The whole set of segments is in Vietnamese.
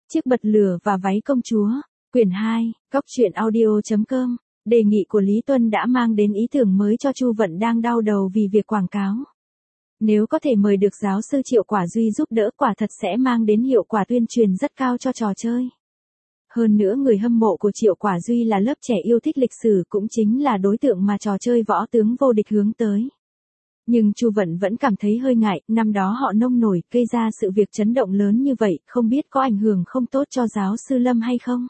Chiếc bật lửa và váy công chúa, quyển 2, cốc.audio.com. Đề nghị của Lý Tuân đã mang đến ý tưởng mới cho Chu Vận đang đau đầu vì việc quảng cáo. Nếu có thể mời được giáo sư Triệu Quả Duy giúp đỡ quả thật sẽ mang đến hiệu quả tuyên truyền rất cao cho trò chơi. Hơn nữa người hâm mộ của Triệu Quả Duy là lớp trẻ yêu thích lịch sử cũng chính là đối tượng mà trò chơi võ tướng vô địch hướng tới. Nhưng Chu Vận vẫn cảm thấy hơi ngại, năm đó họ nông nổi, gây ra sự việc chấn động lớn như vậy, không biết có ảnh hưởng không tốt cho giáo sư Lâm hay không.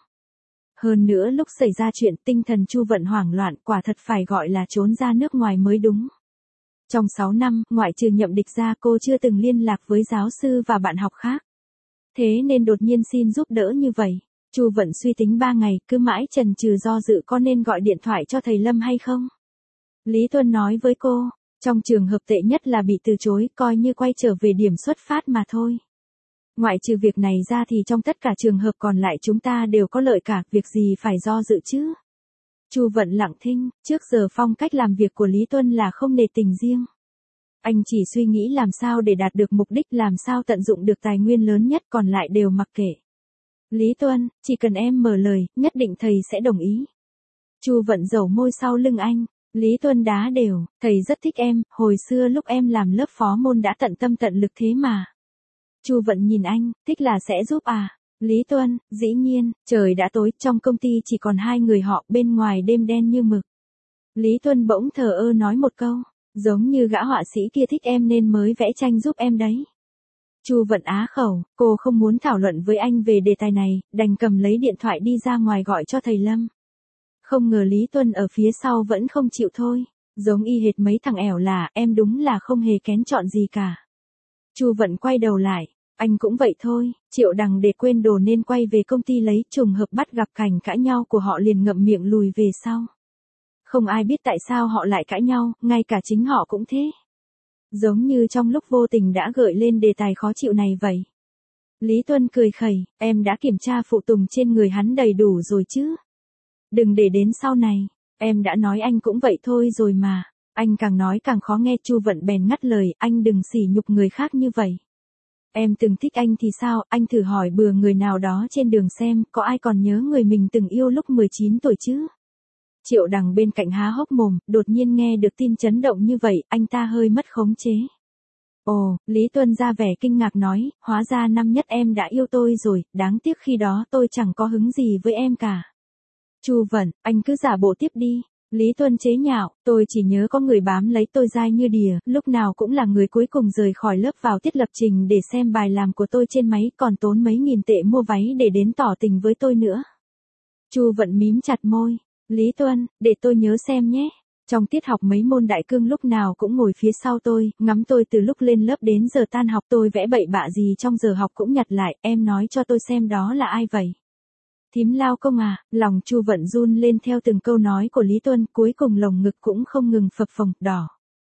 Hơn nữa lúc xảy ra chuyện tinh thần Chu Vận hoảng loạn, quả thật phải gọi là trốn ra nước ngoài mới đúng. Trong 6 năm, ngoại trừ Nhậm Địch ra cô chưa từng liên lạc với giáo sư và bạn học khác. Thế nên đột nhiên xin giúp đỡ như vậy. Chu Vận suy tính 3 ngày, cứ mãi chần chừ do dự có nên gọi điện thoại cho thầy Lâm hay không. Lý Tuân nói với cô, trong trường hợp tệ nhất là bị từ chối, coi như quay trở về điểm xuất phát mà thôi. Ngoại trừ việc này ra thì trong tất cả trường hợp còn lại chúng ta đều có lợi cả, việc gì phải do dự chứ. Chu Vận lặng thinh, trước giờ phong cách làm việc của Lý Tuân là không nề tình riêng. Anh chỉ suy nghĩ làm sao để đạt được mục đích, làm sao tận dụng được tài nguyên lớn nhất, còn lại đều mặc kệ. Lý Tuân, chỉ cần em mở lời, nhất định thầy sẽ đồng ý. Chu Vận dầu môi sau lưng anh. Lý Tuân đá đều, thầy rất thích em, hồi xưa lúc em làm lớp phó môn đã tận tâm tận lực thế mà. Chu Vận nhìn anh, thích là sẽ giúp à? Lý Tuân, dĩ nhiên, trời đã tối, trong công ty chỉ còn 2 người họ, bên ngoài đêm đen như mực. Lý Tuân bỗng thờ ơ nói một câu, giống như gã họa sĩ kia thích em nên mới vẽ tranh giúp em đấy. Chu Vận á khẩu, cô không muốn thảo luận với anh về đề tài này, đành cầm lấy điện thoại đi ra ngoài gọi cho thầy Lâm. Không ngờ Lý Tuân ở phía sau vẫn không chịu thôi, giống y hệt mấy thằng ẻo là, em đúng là không hề kén chọn gì cả. Chu Vận quay đầu lại, anh cũng vậy thôi, Triệu Đằng để quên đồ nên quay về công ty lấy, trùng hợp bắt gặp cảnh cãi nhau của họ liền ngậm miệng lùi về sau. Không ai biết tại sao họ lại cãi nhau, ngay cả chính họ cũng thế. Giống như trong lúc vô tình đã gợi lên đề tài khó chịu này vậy. Lý Tuân cười khẩy, em đã kiểm tra phụ tùng trên người hắn đầy đủ rồi chứ? Đừng để đến sau này, em đã nói anh cũng vậy thôi rồi mà. Anh càng nói càng khó nghe. Chu Vận bèn ngắt lời, anh đừng sỉ nhục người khác như vậy. Em từng thích anh thì sao, anh thử hỏi bừa người nào đó trên đường xem, có ai còn nhớ người mình từng yêu lúc 19 tuổi chứ? Triệu Đằng bên cạnh há hốc mồm, đột nhiên nghe được tin chấn động như vậy, anh ta hơi mất khống chế. Ồ, Lý Tuân ra vẻ kinh ngạc nói, hóa ra năm nhất em đã yêu tôi rồi, đáng tiếc khi đó tôi chẳng có hứng gì với em cả. Chu Vận, anh cứ giả bộ tiếp đi. Lý Tuân chế nhạo, tôi chỉ nhớ có người bám lấy tôi dai như đìa, lúc nào cũng là người cuối cùng rời khỏi lớp vào tiết lập trình để xem bài làm của tôi trên máy, còn tốn mấy nghìn tệ mua váy để đến tỏ tình với tôi nữa. Chu Vận mím chặt môi. Lý Tuân, để tôi nhớ xem nhé. Trong tiết học mấy môn đại cương lúc nào cũng ngồi phía sau tôi, ngắm tôi từ lúc lên lớp đến giờ tan học, tôi vẽ bậy bạ gì trong giờ học cũng nhặt lại, em nói cho tôi xem đó là ai vậy? Thím lao công à? Lòng Chu Vận run lên theo từng câu nói của Lý Tuân, cuối cùng lồng ngực cũng không ngừng phập phồng, đỏ.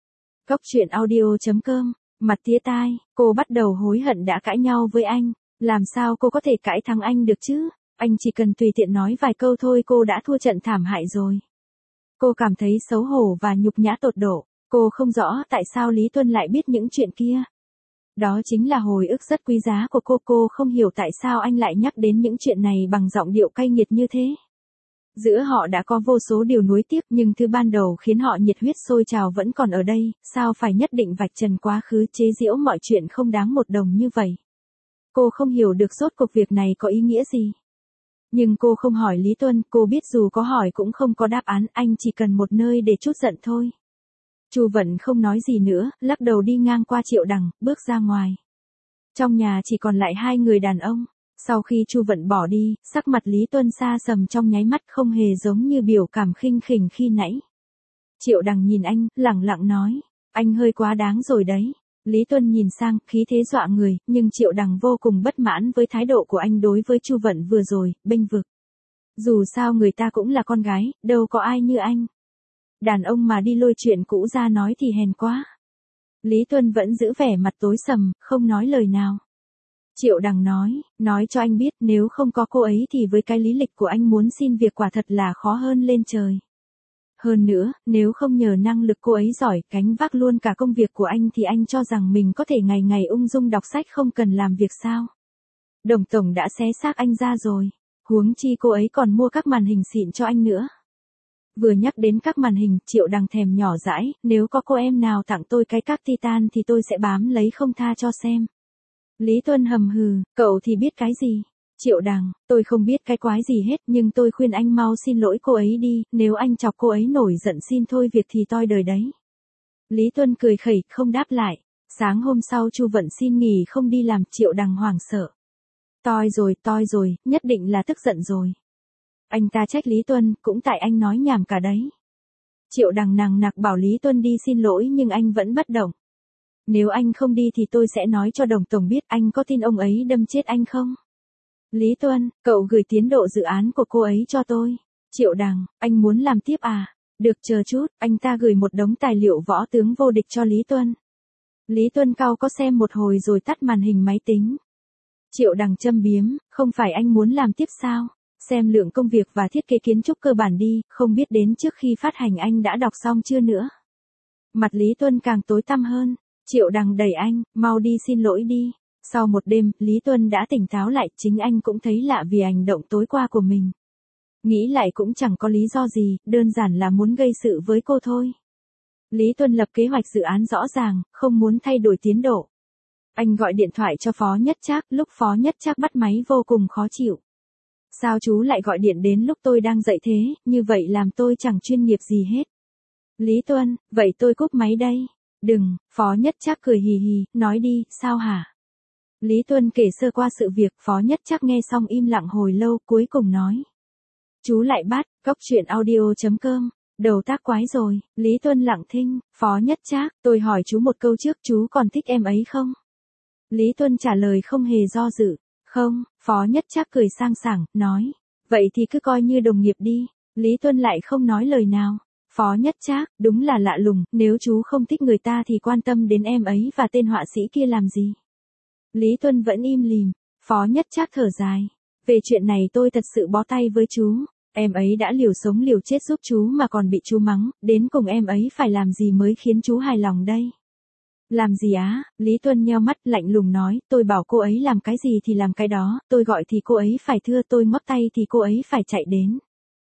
Cốc.audio.com. Mặt tía tai, cô bắt đầu hối hận đã cãi nhau với anh. Làm sao cô có thể cãi thắng anh được chứ? Anh chỉ cần tùy tiện nói vài câu thôi cô đã thua trận thảm hại rồi. Cô cảm thấy xấu hổ và nhục nhã tột độ. Cô không rõ tại sao Lý Tuân lại biết những chuyện kia. Đó chính là hồi ức rất quý giá của cô không hiểu tại sao anh lại nhắc đến những chuyện này bằng giọng điệu cay nghiệt như thế. Giữa họ đã có vô số điều nuối tiếc nhưng thứ ban đầu khiến họ nhiệt huyết sôi trào vẫn còn ở đây, sao phải nhất định vạch trần quá khứ chế giễu mọi chuyện không đáng một đồng như vậy. Cô không hiểu được rốt cuộc việc này có ý nghĩa gì. Nhưng cô không hỏi Lý Tuân, cô biết dù có hỏi cũng không có đáp án, anh chỉ cần một nơi để trút giận thôi. Chu Vận không nói gì nữa, lắc đầu đi ngang qua Triệu Đằng, bước ra ngoài. Trong nhà chỉ còn lại 2 người đàn ông. Sau khi Chu Vận bỏ đi, sắc mặt Lý Tuân xa sầm trong nháy mắt, không hề giống như biểu cảm khinh khỉnh khi nãy. Triệu Đằng nhìn anh, lẳng lặng nói, anh hơi quá đáng rồi đấy. Lý Tuân nhìn sang, khí thế dọa người, nhưng Triệu Đằng vô cùng bất mãn với thái độ của anh đối với Chu Vận vừa rồi, bênh vực. Dù sao người ta cũng là con gái, đâu có ai như anh. Đàn ông mà đi lôi chuyện cũ ra nói thì hèn quá. Lý Tuân vẫn giữ vẻ mặt tối sầm, không nói lời nào. Triệu Đằng nói cho anh biết nếu không có cô ấy thì với cái lý lịch của anh muốn xin việc quả thật là khó hơn lên trời. Hơn nữa, nếu không nhờ năng lực cô ấy giỏi, gánh vác luôn cả công việc của anh thì anh cho rằng mình có thể ngày ngày ung dung đọc sách không cần làm việc sao? Đồng tổng đã xé xác anh ra rồi. Huống chi cô ấy còn mua các màn hình xịn cho anh nữa. Vừa nhắc đến các màn hình, Triệu Đằng thèm nhỏ dãi, nếu có cô em nào tặng tôi cái các Titan thì tôi sẽ bám lấy không tha cho xem. Lý Tuân hầm hừ, cậu thì biết cái gì? Triệu Đằng, tôi không biết cái quái gì hết, nhưng tôi khuyên anh mau xin lỗi cô ấy đi, nếu anh chọc cô ấy nổi giận xin thôi việc thì toi đời đấy. Lý Tuân cười khẩy, không đáp lại. Sáng hôm sau Chu Vận xin nghỉ không đi làm, Triệu Đằng hoảng sợ. Toi rồi, nhất định là tức giận rồi. Anh ta trách Lý Tuân, cũng tại anh nói nhảm cả đấy. Triệu Đằng nằng nặc bảo Lý Tuân đi xin lỗi nhưng anh vẫn bất động. Nếu anh không đi thì tôi sẽ nói cho Đồng tổng biết, anh có tin ông ấy đâm chết anh không? Lý Tuân, cậu gửi tiến độ dự án của cô ấy cho tôi. Triệu Đằng, anh muốn làm tiếp à? Được, chờ chút, anh ta gửi một đống tài liệu võ tướng vô địch cho Lý Tuân. Lý Tuân cau có xem một hồi rồi tắt màn hình máy tính. Triệu Đằng châm biếm, không phải anh muốn làm tiếp sao? Xem lượng công việc và thiết kế kiến trúc cơ bản đi, không biết đến trước khi phát hành anh đã đọc xong chưa nữa. Mặt Lý Tuân càng tối tăm hơn. Triệu Đằng đẩy anh, mau đi xin lỗi đi. Sau một đêm, Lý Tuân đã tỉnh táo lại, chính anh cũng thấy lạ vì hành động tối qua của mình. Nghĩ lại cũng chẳng có lý do gì, đơn giản là muốn gây sự với cô thôi. Lý Tuân lập kế hoạch dự án rõ ràng, không muốn thay đổi tiến độ. Anh gọi điện thoại cho Phó Nhất Trác, lúc Phó Nhất Trác bắt máy vô cùng khó chịu. Sao chú lại gọi điện đến lúc tôi đang dậy thế, như vậy làm tôi chẳng chuyên nghiệp gì hết. Lý Tuân, vậy tôi cúp máy đây. Đừng, Phó Nhất Trác cười hì hì, nói đi, sao hả? Lý Tuân kể sơ qua sự việc, Phó Nhất Trác nghe xong im lặng hồi lâu, cuối cùng nói. Chú lại bắt, coctruyện.audio.com, đầu tác quái rồi. Lý Tuân lặng thinh, Phó Nhất Trác, tôi hỏi chú một câu trước, chú còn thích em ấy không? Lý Tuân trả lời không hề do dự. Không, Phó Nhất Trác cười sang sảng, nói. Vậy thì cứ coi như đồng nghiệp đi. Lý Tuân lại không nói lời nào. Phó Nhất Trác, đúng là lạ lùng, nếu chú không thích người ta thì quan tâm đến em ấy và tên họa sĩ kia làm gì? Lý Tuân vẫn im lìm. Phó Nhất Trác thở dài. Về chuyện này tôi thật sự bó tay với chú. Em ấy đã liều sống liều chết giúp chú mà còn bị chú mắng, đến cùng em ấy phải làm gì mới khiến chú hài lòng đây? Làm gì á? Lý Tuân nheo mắt lạnh lùng nói, tôi bảo cô ấy làm cái gì thì làm cái đó, tôi gọi thì cô ấy phải thưa, tôi ngoắc tay thì cô ấy phải chạy đến.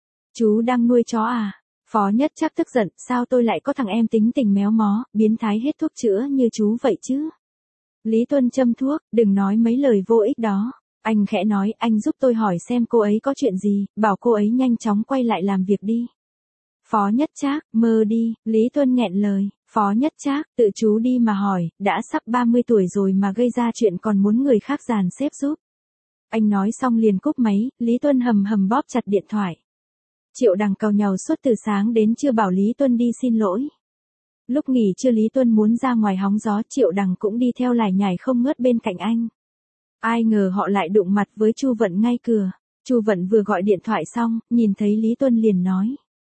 Chú đang nuôi chó à? Phó Nhất Trác tức giận, sao tôi lại có thằng em tính tình méo mó, biến thái hết thuốc chữa như chú vậy chứ? Lý Tuân châm thuốc, đừng nói mấy lời vô ích đó. Anh khẽ nói, anh giúp tôi hỏi xem cô ấy có chuyện gì, bảo cô ấy nhanh chóng quay lại làm việc đi. Phó Nhất Trác, mơ đi, Lý Tuân nghẹn lời. Phó Nhất Trác, tự chú đi mà hỏi, đã sắp 30 tuổi rồi mà gây ra chuyện còn muốn người khác dàn xếp giúp. Anh nói xong liền cúp máy, Lý Tuân hầm hầm bóp chặt điện thoại. Triệu Đằng càu nhàu suốt từ sáng đến trưa bảo Lý Tuân đi xin lỗi. Lúc nghỉ trưa Lý Tuân muốn ra ngoài hóng gió, Triệu Đằng cũng đi theo lải nhải không ngớt bên cạnh anh. Ai ngờ họ lại đụng mặt với Chu Vận ngay cửa. Chu Vận vừa gọi điện thoại xong, nhìn thấy Lý Tuân liền nói.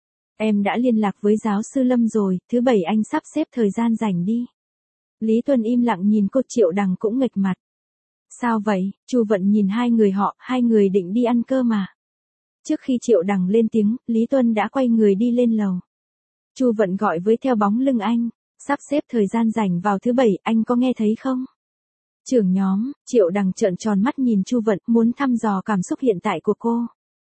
Em đã liên lạc với giáo sư Lâm rồi, thứ bảy anh sắp xếp thời gian rảnh đi. Lý Tuân im lặng nhìn cô, Triệu Đằng cũng nghệch mặt. Sao vậy? Chu Vận nhìn hai người họ, hai người định đi ăn cơm mà. Trước khi Triệu Đằng lên tiếng, Lý Tuân đã quay người đi lên lầu. Chu Vận gọi với theo bóng lưng anh, sắp xếp thời gian rảnh vào thứ bảy, anh có nghe thấy không? Trưởng nhóm, Triệu Đằng trợn tròn mắt nhìn Chu Vận, muốn thăm dò cảm xúc hiện tại của cô.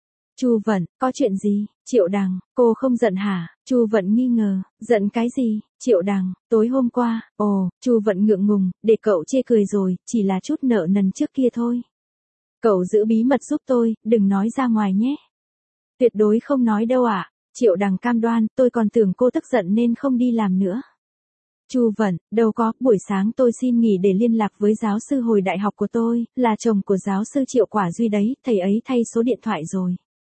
Chu Vận, có chuyện gì? Triệu Đằng, cô không giận hả? Chu Vận nghi ngờ, giận cái gì? Triệu Đằng, tối hôm qua, Chu Vận ngượng ngùng, để cậu chê cười rồi, chỉ là chút nợ nần trước kia thôi. Cậu giữ bí mật giúp tôi, đừng nói ra ngoài nhé. Tuyệt đối không nói đâu ạ. Triệu Đằng cam đoan, tôi còn tưởng cô tức giận nên không đi làm nữa. Chu Vận, đâu có, buổi sáng tôi xin nghỉ để liên lạc với giáo sư hồi đại học của tôi, là chồng của giáo sư Triệu Quả Duy đấy, thầy ấy thay số điện thoại rồi.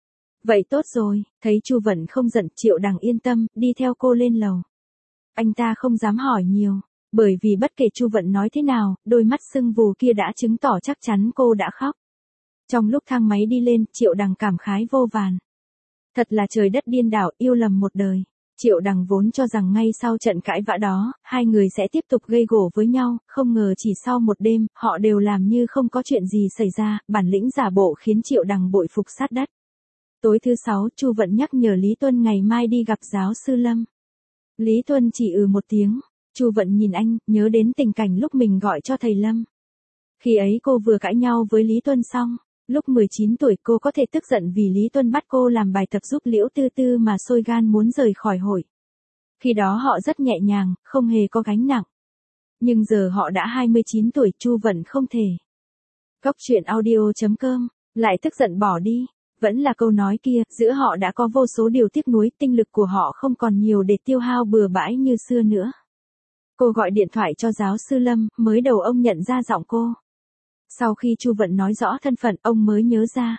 Vậy tốt rồi, thấy Chu Vận không giận, Triệu Đằng yên tâm, đi theo cô lên lầu. Anh ta không dám hỏi nhiều, bởi vì bất kể Chu Vận nói thế nào, đôi mắt sưng vù kia đã chứng tỏ chắc chắn cô đã khóc. Trong lúc thang máy đi lên, Triệu Đằng cảm khái vô vàn. Thật là trời đất điên đảo, yêu lầm một đời. Triệu Đằng vốn cho rằng ngay sau trận cãi vã đó, hai người sẽ tiếp tục gây gổ với nhau, không ngờ chỉ sau một đêm, họ đều làm như không có chuyện gì xảy ra, bản lĩnh giả bộ khiến Triệu Đằng bội phục sát đất. Tối thứ sáu, Chu Vận nhắc nhở Lý Tuân ngày mai đi gặp giáo sư Lâm. Lý Tuân chỉ một tiếng. Chu Vận nhìn anh, nhớ đến tình cảnh lúc mình gọi cho thầy Lâm. Khi ấy cô vừa cãi nhau với Lý Tuân xong. Lúc 19 tuổi cô có thể tức giận vì Lý Tuân bắt cô làm bài tập giúp Liễu Tư Tư mà sôi gan muốn rời khỏi hội. Khi đó họ rất nhẹ nhàng, không hề có gánh nặng. Nhưng giờ họ đã 29 tuổi, Chu Vận không thể. Góc truyện audio.com, lại tức giận bỏ đi. Vẫn là câu nói kia, giữa họ đã có vô số điều tiếc nuối, tinh lực của họ không còn nhiều để tiêu hao bừa bãi như xưa nữa. Cô gọi điện thoại cho giáo sư Lâm, mới đầu ông nhận ra giọng cô. Sau khi Chu Vận nói rõ thân phận, ông mới nhớ ra.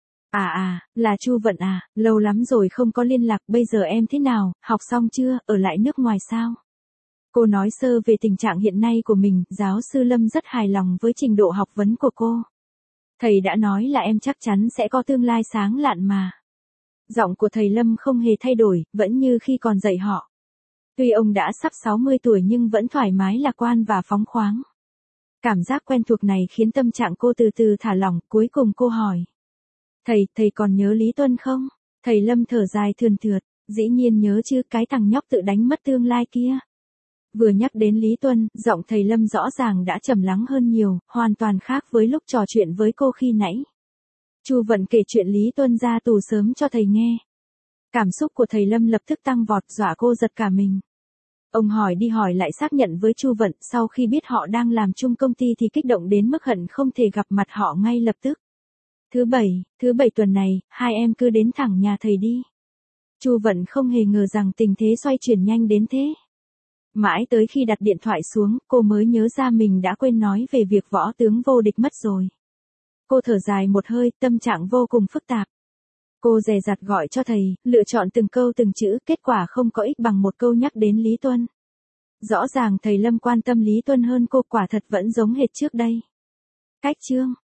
Là Chu Vận à, lâu lắm rồi không có liên lạc, bây giờ em thế nào, học xong chưa, ở lại nước ngoài sao? Cô nói sơ về tình trạng hiện nay của mình, giáo sư Lâm rất hài lòng với trình độ học vấn của cô. Thầy đã nói là em chắc chắn sẽ có tương lai sáng lạn mà. Giọng của thầy Lâm không hề thay đổi, vẫn như khi còn dạy họ. Tuy ông đã sắp 60 tuổi nhưng vẫn thoải mái lạc quan và phóng khoáng. Cảm giác quen thuộc này khiến tâm trạng cô từ từ thả lỏng, cuối cùng cô hỏi. Thầy còn nhớ Lý Tuân không? Thầy Lâm thở dài thườn thượt, dĩ nhiên nhớ chứ, cái thằng nhóc tự đánh mất tương lai kia. Vừa nhắc đến Lý Tuân, giọng thầy Lâm rõ ràng đã trầm lắng hơn nhiều, hoàn toàn khác với lúc trò chuyện với cô khi nãy. Chu Vận kể chuyện Lý Tuân ra tù sớm cho thầy nghe. Cảm xúc của thầy Lâm lập tức tăng vọt, dọa cô giật cả mình. Ông hỏi đi hỏi lại xác nhận với Chu Vận, sau khi biết họ đang làm chung công ty thì kích động đến mức hận không thể gặp mặt họ ngay lập tức. Thứ bảy tuần này, hai em cứ đến thẳng nhà thầy đi. Chu Vận không hề ngờ rằng tình thế xoay chuyển nhanh đến thế. Mãi tới khi đặt điện thoại xuống, cô mới nhớ ra mình đã quên nói về việc võ tướng vô địch mất rồi. Cô thở dài một hơi, tâm trạng vô cùng phức tạp. Cô dè dặt gọi cho thầy, lựa chọn từng câu từng chữ, kết quả không có ích bằng một câu nhắc đến Lý Tuân. Rõ ràng thầy Lâm quan tâm Lý Tuân hơn cô, quả thật vẫn giống hệt trước đây. Cách chương